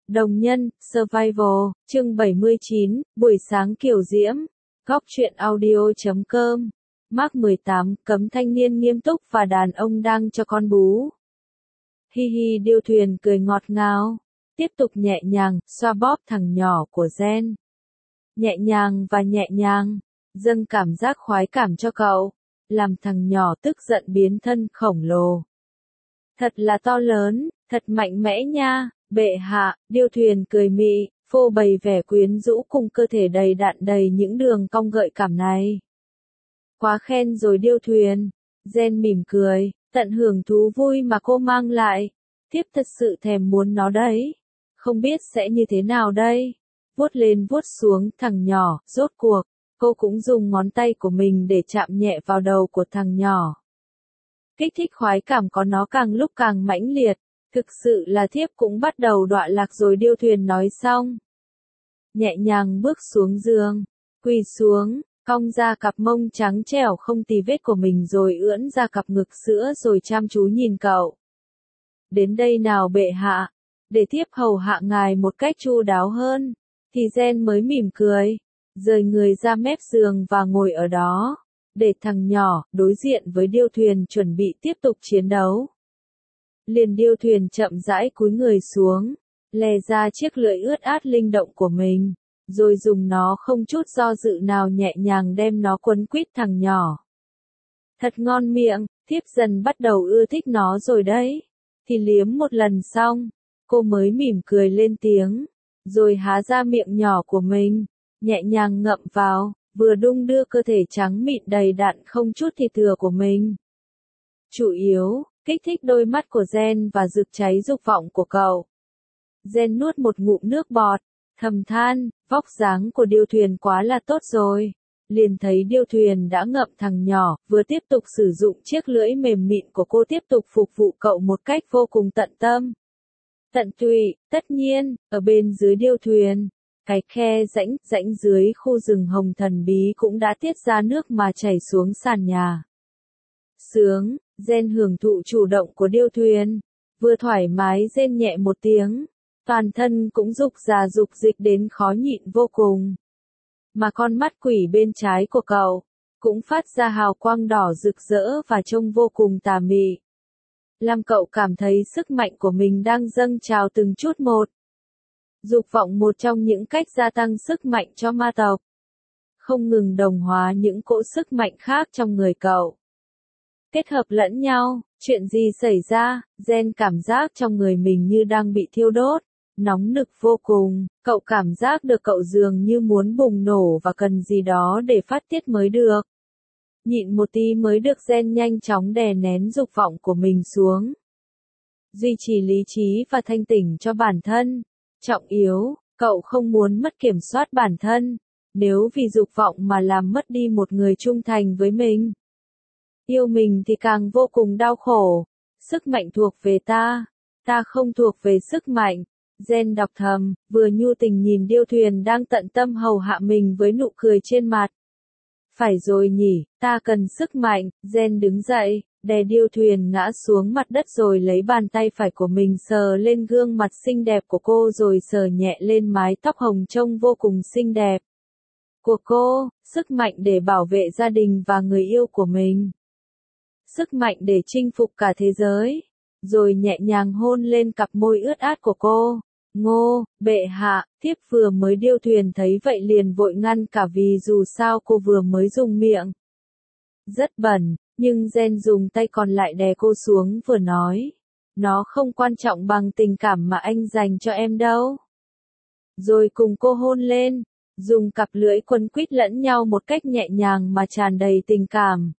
Đồng nhân, Survival, chương 79, buổi sáng kiều diễm. Góc truyện audio.com. Mác 18, cấm thanh niên nghiêm túc và đàn ông đang cho con bú. Hi hi, điêu thuyền cười ngọt ngào, tiếp tục nhẹ nhàng, xoa bóp thằng nhỏ của Gen. Nhẹ nhàng và nhẹ nhàng, dâng cảm giác khoái cảm cho cậu, làm thằng nhỏ tức giận biến thân khổng lồ. Thật là to lớn, thật mạnh mẽ nha, bệ hạ, điêu thuyền cười mị, phô bày vẻ quyến rũ cùng cơ thể đầy đặn đầy những đường cong gợi cảm này. Quá khen rồi điêu thuyền, Gen mỉm cười, tận hưởng thú vui mà cô mang lại, thiếp thật sự thèm muốn nó đấy, không biết sẽ như thế nào đây. Vuốt lên vuốt xuống thằng nhỏ, rốt cuộc, cô cũng dùng ngón tay của mình để chạm nhẹ vào đầu của thằng nhỏ. Kích thích khoái cảm có nó càng lúc càng mãnh liệt, thực sự là thiếp cũng bắt đầu đọa lạc rồi điêu thuyền nói xong. Nhẹ nhàng bước xuống giường, quỳ xuống, cong ra cặp mông trắng trẻo không tì vết của mình rồi ưỡn ra cặp ngực sữa rồi chăm chú nhìn cậu. Đến đây nào bệ hạ, để thiếp hầu hạ ngài một cách chu đáo hơn, thì Gen mới mỉm cười, rời người ra mép giường và ngồi ở đó, để thằng nhỏ đối diện với điêu thuyền chuẩn bị tiếp tục chiến đấu. Liền điêu thuyền chậm rãi cúi người xuống, lè ra chiếc lưỡi ướt át linh động của mình, rồi dùng nó không chút do dự nào nhẹ nhàng đem nó quấn quýt thằng nhỏ. Thật ngon miệng, thiếp dần bắt đầu ưa thích nó rồi đấy. Thì liếm một lần xong, cô mới mỉm cười lên tiếng, rồi há ra miệng nhỏ của mình, nhẹ nhàng ngậm vào, vừa đung đưa cơ thể trắng mịn đầy đặn không chút thịt thừa của mình. Chủ yếu, kích thích đôi mắt của Gen và rực cháy dục vọng của cậu. Gen nuốt một ngụm nước bọt, thầm than, vóc dáng của điêu thuyền quá là tốt rồi. Liền thấy điêu thuyền đã ngậm thằng nhỏ, vừa tiếp tục sử dụng chiếc lưỡi mềm mịn của cô tiếp tục phục vụ cậu một cách vô cùng tận tâm. Tận tụy, tất nhiên, ở bên dưới điêu thuyền, cái khe rãnh dưới khu rừng hồng thần bí cũng đã tiết ra nước mà chảy xuống sàn nhà. Sướng, Gen hưởng thụ chủ động của điêu thuyền, vừa thoải mái rên nhẹ một tiếng, toàn thân cũng rục rà rục dịch đến khó nhịn vô cùng. Mà con mắt quỷ bên trái của cậu, cũng phát ra hào quang đỏ rực rỡ và trông vô cùng tà mị. Làm cậu cảm thấy sức mạnh của mình đang dâng trào từng chút một. Dục vọng một trong những cách gia tăng sức mạnh cho ma tộc. Không ngừng đồng hóa những cỗ sức mạnh khác trong người cậu. Kết hợp lẫn nhau, chuyện gì xảy ra, Gen cảm giác trong người mình như đang bị thiêu đốt, nóng nực vô cùng, cậu cảm giác được cậu dường như muốn bùng nổ và cần gì đó để phát tiết mới được. Nhịn một tí mới được Gen nhanh chóng đè nén dục vọng của mình xuống. Duy trì lý trí và thanh tỉnh cho bản thân. Trọng yếu, cậu không muốn mất kiểm soát bản thân, nếu vì dục vọng mà làm mất đi một người trung thành với mình. Yêu mình thì càng vô cùng đau khổ. Sức mạnh thuộc về ta không thuộc về sức mạnh. Gen đọc thầm, vừa nhu tình nhìn điêu thuyền đang tận tâm hầu hạ mình với nụ cười trên mặt. Phải rồi nhỉ, ta cần sức mạnh. Gen đứng dậy, đè điêu thuyền ngã xuống mặt đất rồi lấy bàn tay phải của mình sờ lên gương mặt xinh đẹp của cô rồi sờ nhẹ lên mái tóc hồng trông vô cùng xinh đẹp của cô, sức mạnh để bảo vệ gia đình và người yêu của mình. Sức mạnh để chinh phục cả thế giới. Rồi nhẹ nhàng hôn lên cặp môi ướt át của cô. Ngô, bệ hạ, thiếp vừa mới điêu thuyền thấy vậy liền vội ngăn cả vì dù sao cô vừa mới dùng miệng. Rất bẩn, nhưng Gen dùng tay còn lại đè cô xuống vừa nói. Nó không quan trọng bằng tình cảm mà anh dành cho em đâu. Rồi cùng cô hôn lên, dùng cặp lưỡi quấn quýt lẫn nhau một cách nhẹ nhàng mà tràn đầy tình cảm.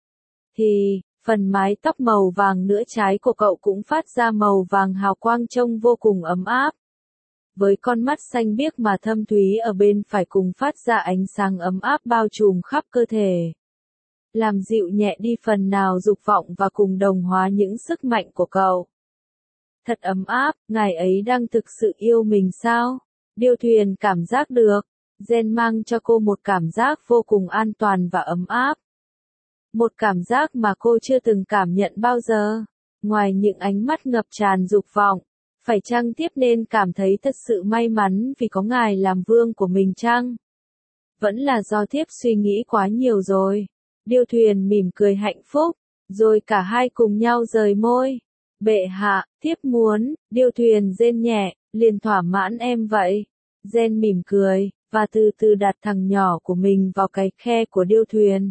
Thì, phần mái tóc màu vàng nửa trái của cậu cũng phát ra màu vàng hào quang trông vô cùng ấm áp. Với con mắt xanh biếc mà thâm thúy ở bên phải cùng phát ra ánh sáng ấm áp bao trùm khắp cơ thể. Làm dịu nhẹ đi phần nào dục vọng và cùng đồng hóa những sức mạnh của cậu. Thật ấm áp, ngài ấy đang thực sự yêu mình sao? Điêu thuyền cảm giác được, Gen mang cho cô một cảm giác vô cùng an toàn và ấm áp. Một cảm giác mà cô chưa từng cảm nhận bao giờ. Ngoài những ánh mắt ngập tràn dục vọng, Phải chăng tiếp nên cảm thấy thật sự may mắn vì có ngài làm vương của mình chăng? Vẫn là do thiếp suy nghĩ quá nhiều rồi. Điêu thuyền mỉm cười hạnh phúc, rồi cả hai cùng nhau rời môi. Bệ hạ, thiếp muốn, điêu thuyền rên nhẹ, liền thỏa mãn em vậy. Gen mỉm cười, và từ từ đặt thằng nhỏ của mình vào cái khe của điêu thuyền.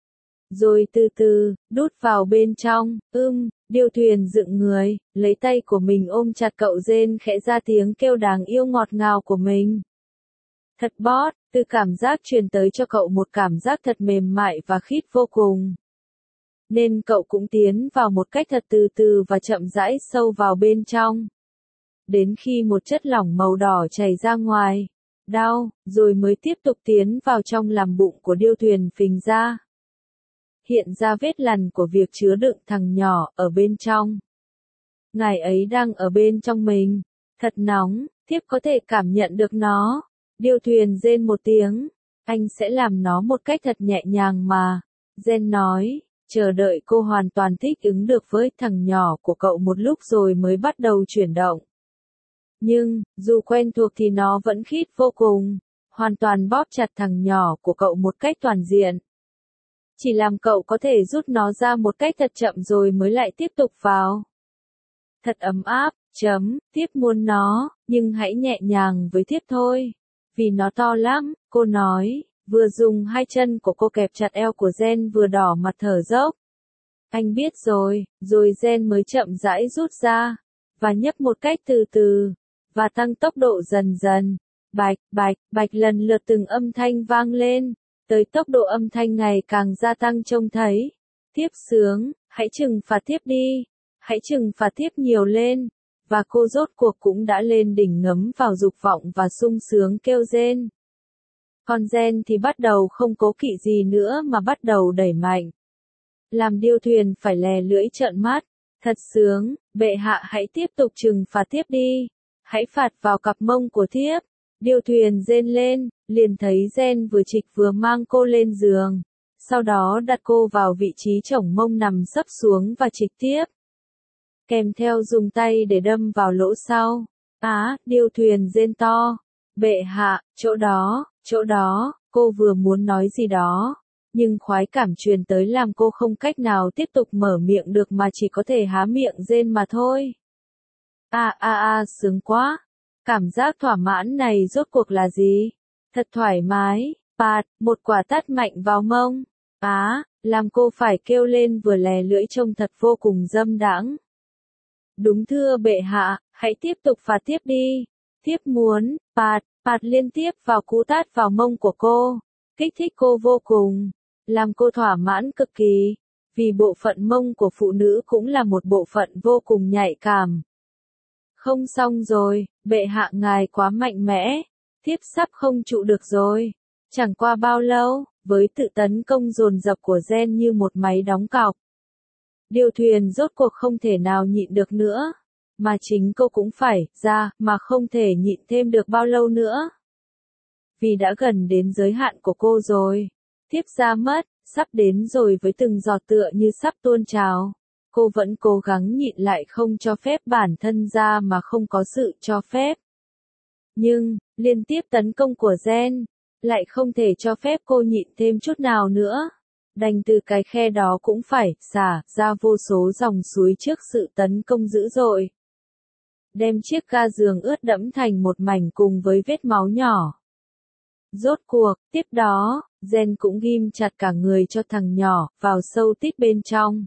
Rồi từ từ, đút vào bên trong, điêu thuyền dựng người, lấy tay của mình ôm chặt cậu rên khẽ ra tiếng kêu đáng yêu ngọt ngào của mình. Thật bót, từ cảm giác truyền tới cho cậu một cảm giác thật mềm mại và khít vô cùng. Nên cậu cũng tiến vào một cách thật từ từ và chậm rãi sâu vào bên trong. Đến khi một chất lỏng màu đỏ chảy ra ngoài, đau, rồi mới tiếp tục tiến vào trong làm bụng của điêu thuyền phình ra. Hiện ra vết lằn của việc chứa đựng thằng nhỏ ở bên trong. Ngài ấy đang ở bên trong mình. Thật nóng, thiếp có thể cảm nhận được nó. Điêu thuyền rên một tiếng. Anh sẽ làm nó một cách thật nhẹ nhàng mà. Gen nói, chờ đợi cô hoàn toàn thích ứng được với thằng nhỏ của cậu một lúc rồi mới bắt đầu chuyển động. Nhưng, dù quen thuộc thì nó vẫn khít vô cùng. Hoàn toàn bóp chặt thằng nhỏ của cậu một cách toàn diện. Chỉ làm cậu có thể rút nó ra một cách thật chậm rồi mới lại tiếp tục vào. Thật ấm áp, thiếp muốn nó, nhưng hãy nhẹ nhàng với thiếp thôi. Vì nó to lắm, cô nói, vừa dùng hai chân của cô kẹp chặt eo của Gen vừa đỏ mặt thở dốc. Anh biết rồi Gen mới chậm rãi rút ra, và nhấp một cách từ từ, và tăng tốc độ dần dần. Bạch, bạch, bạch lần lượt từng âm thanh vang lên. Tới tốc độ âm thanh ngày càng gia tăng trông thấy. Thiếp sướng, hãy trừng phạt thiếp đi. Hãy trừng phạt thiếp nhiều lên. Và cô rốt cuộc cũng đã lên đỉnh ngấm vào dục vọng và sung sướng kêu rên. Còn Gen thì bắt đầu không cố kỵ gì nữa mà bắt đầu đẩy mạnh. Làm điêu thuyền phải lè lưỡi trợn mắt. Thật sướng, bệ hạ hãy tiếp tục trừng phạt thiếp đi. Hãy phạt vào cặp mông của thiếp. Điêu thuyền rên lên, liền thấy Gen vừa trịch vừa mang cô lên giường. Sau đó đặt cô vào vị trí chổng mông nằm sấp xuống và trịch tiếp. Kèm theo dùng tay để đâm vào lỗ sau. Điêu thuyền rên to. Bệ hạ, chỗ đó, cô vừa muốn nói gì đó. Nhưng khoái cảm truyền tới làm cô không cách nào tiếp tục mở miệng được mà chỉ có thể há miệng rên mà thôi. Sướng quá. Cảm giác thỏa mãn này rốt cuộc là gì? Thật thoải mái, một quả tát mạnh vào mông. Làm cô phải kêu lên vừa lè lưỡi trông thật vô cùng dâm đãng. Đúng thưa bệ hạ, hãy tiếp tục phạt tiếp đi. Thiếp muốn, phạt liên tiếp vào cú tát vào mông của cô. Kích thích cô vô cùng. Làm cô thỏa mãn cực kỳ. Vì bộ phận mông của phụ nữ cũng là một bộ phận vô cùng nhạy cảm. Không xong rồi, bệ hạ ngài quá mạnh mẽ, thiếp sắp không trụ được rồi. Chẳng qua bao lâu, với tự tấn công dồn dập của Gen như một máy đóng cọc. Điêu thuyền rốt cuộc không thể nào nhịn được nữa, mà chính cô cũng phải ra, mà không thể nhịn thêm được bao lâu nữa. Vì đã gần đến giới hạn của cô rồi, thiếp ra mất, sắp đến rồi với từng giọt tựa như sắp tuôn trào. Cô vẫn cố gắng nhịn lại không cho phép bản thân ra mà không có sự cho phép. Nhưng, liên tiếp tấn công của Gen, lại không thể cho phép cô nhịn thêm chút nào nữa. Đành từ cái khe đó cũng phải xả ra vô số dòng suối trước sự tấn công dữ dội. Đem chiếc ga giường ướt đẫm thành một mảnh cùng với vết máu nhỏ. Rốt cuộc, tiếp đó, Gen cũng ghim chặt cả người cho thằng nhỏ, vào sâu tít bên trong.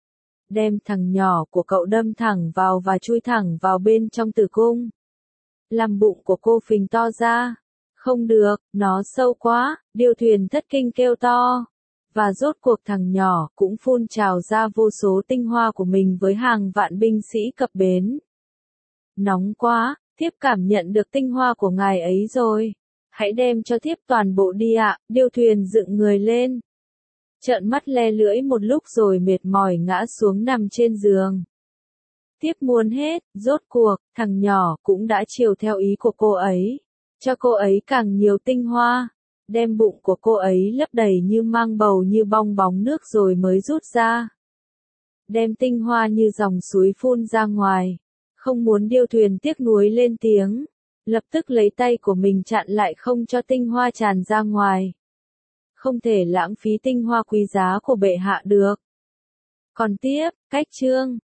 Đem thằng nhỏ của cậu đâm thẳng vào và chui thẳng vào bên trong tử cung. Làm bụng của cô phình to ra. Không được, nó sâu quá, điêu thuyền thất kinh kêu to. Và rốt cuộc thằng nhỏ cũng phun trào ra vô số tinh hoa của mình với hàng vạn binh sĩ cập bến. Nóng quá, thiếp cảm nhận được tinh hoa của ngài ấy rồi. Hãy đem cho thiếp toàn bộ đi ạ, điêu thuyền dựng người lên. Trợn mắt le lưỡi một lúc rồi mệt mỏi ngã xuống nằm trên giường. Tiếp muốn hết, rốt cuộc, thằng nhỏ cũng đã chiều theo ý của cô ấy. Cho cô ấy càng nhiều tinh hoa. Đem bụng của cô ấy lấp đầy như mang bầu như bong bóng nước rồi mới rút ra. Đem tinh hoa như dòng suối phun ra ngoài. Không muốn điêu thuyền tiếc nuối lên tiếng, lập tức lấy tay của mình chặn lại không cho tinh hoa tràn ra ngoài. Không thể lãng phí tinh hoa quý giá của bệ hạ được. Còn tiếp, cách chương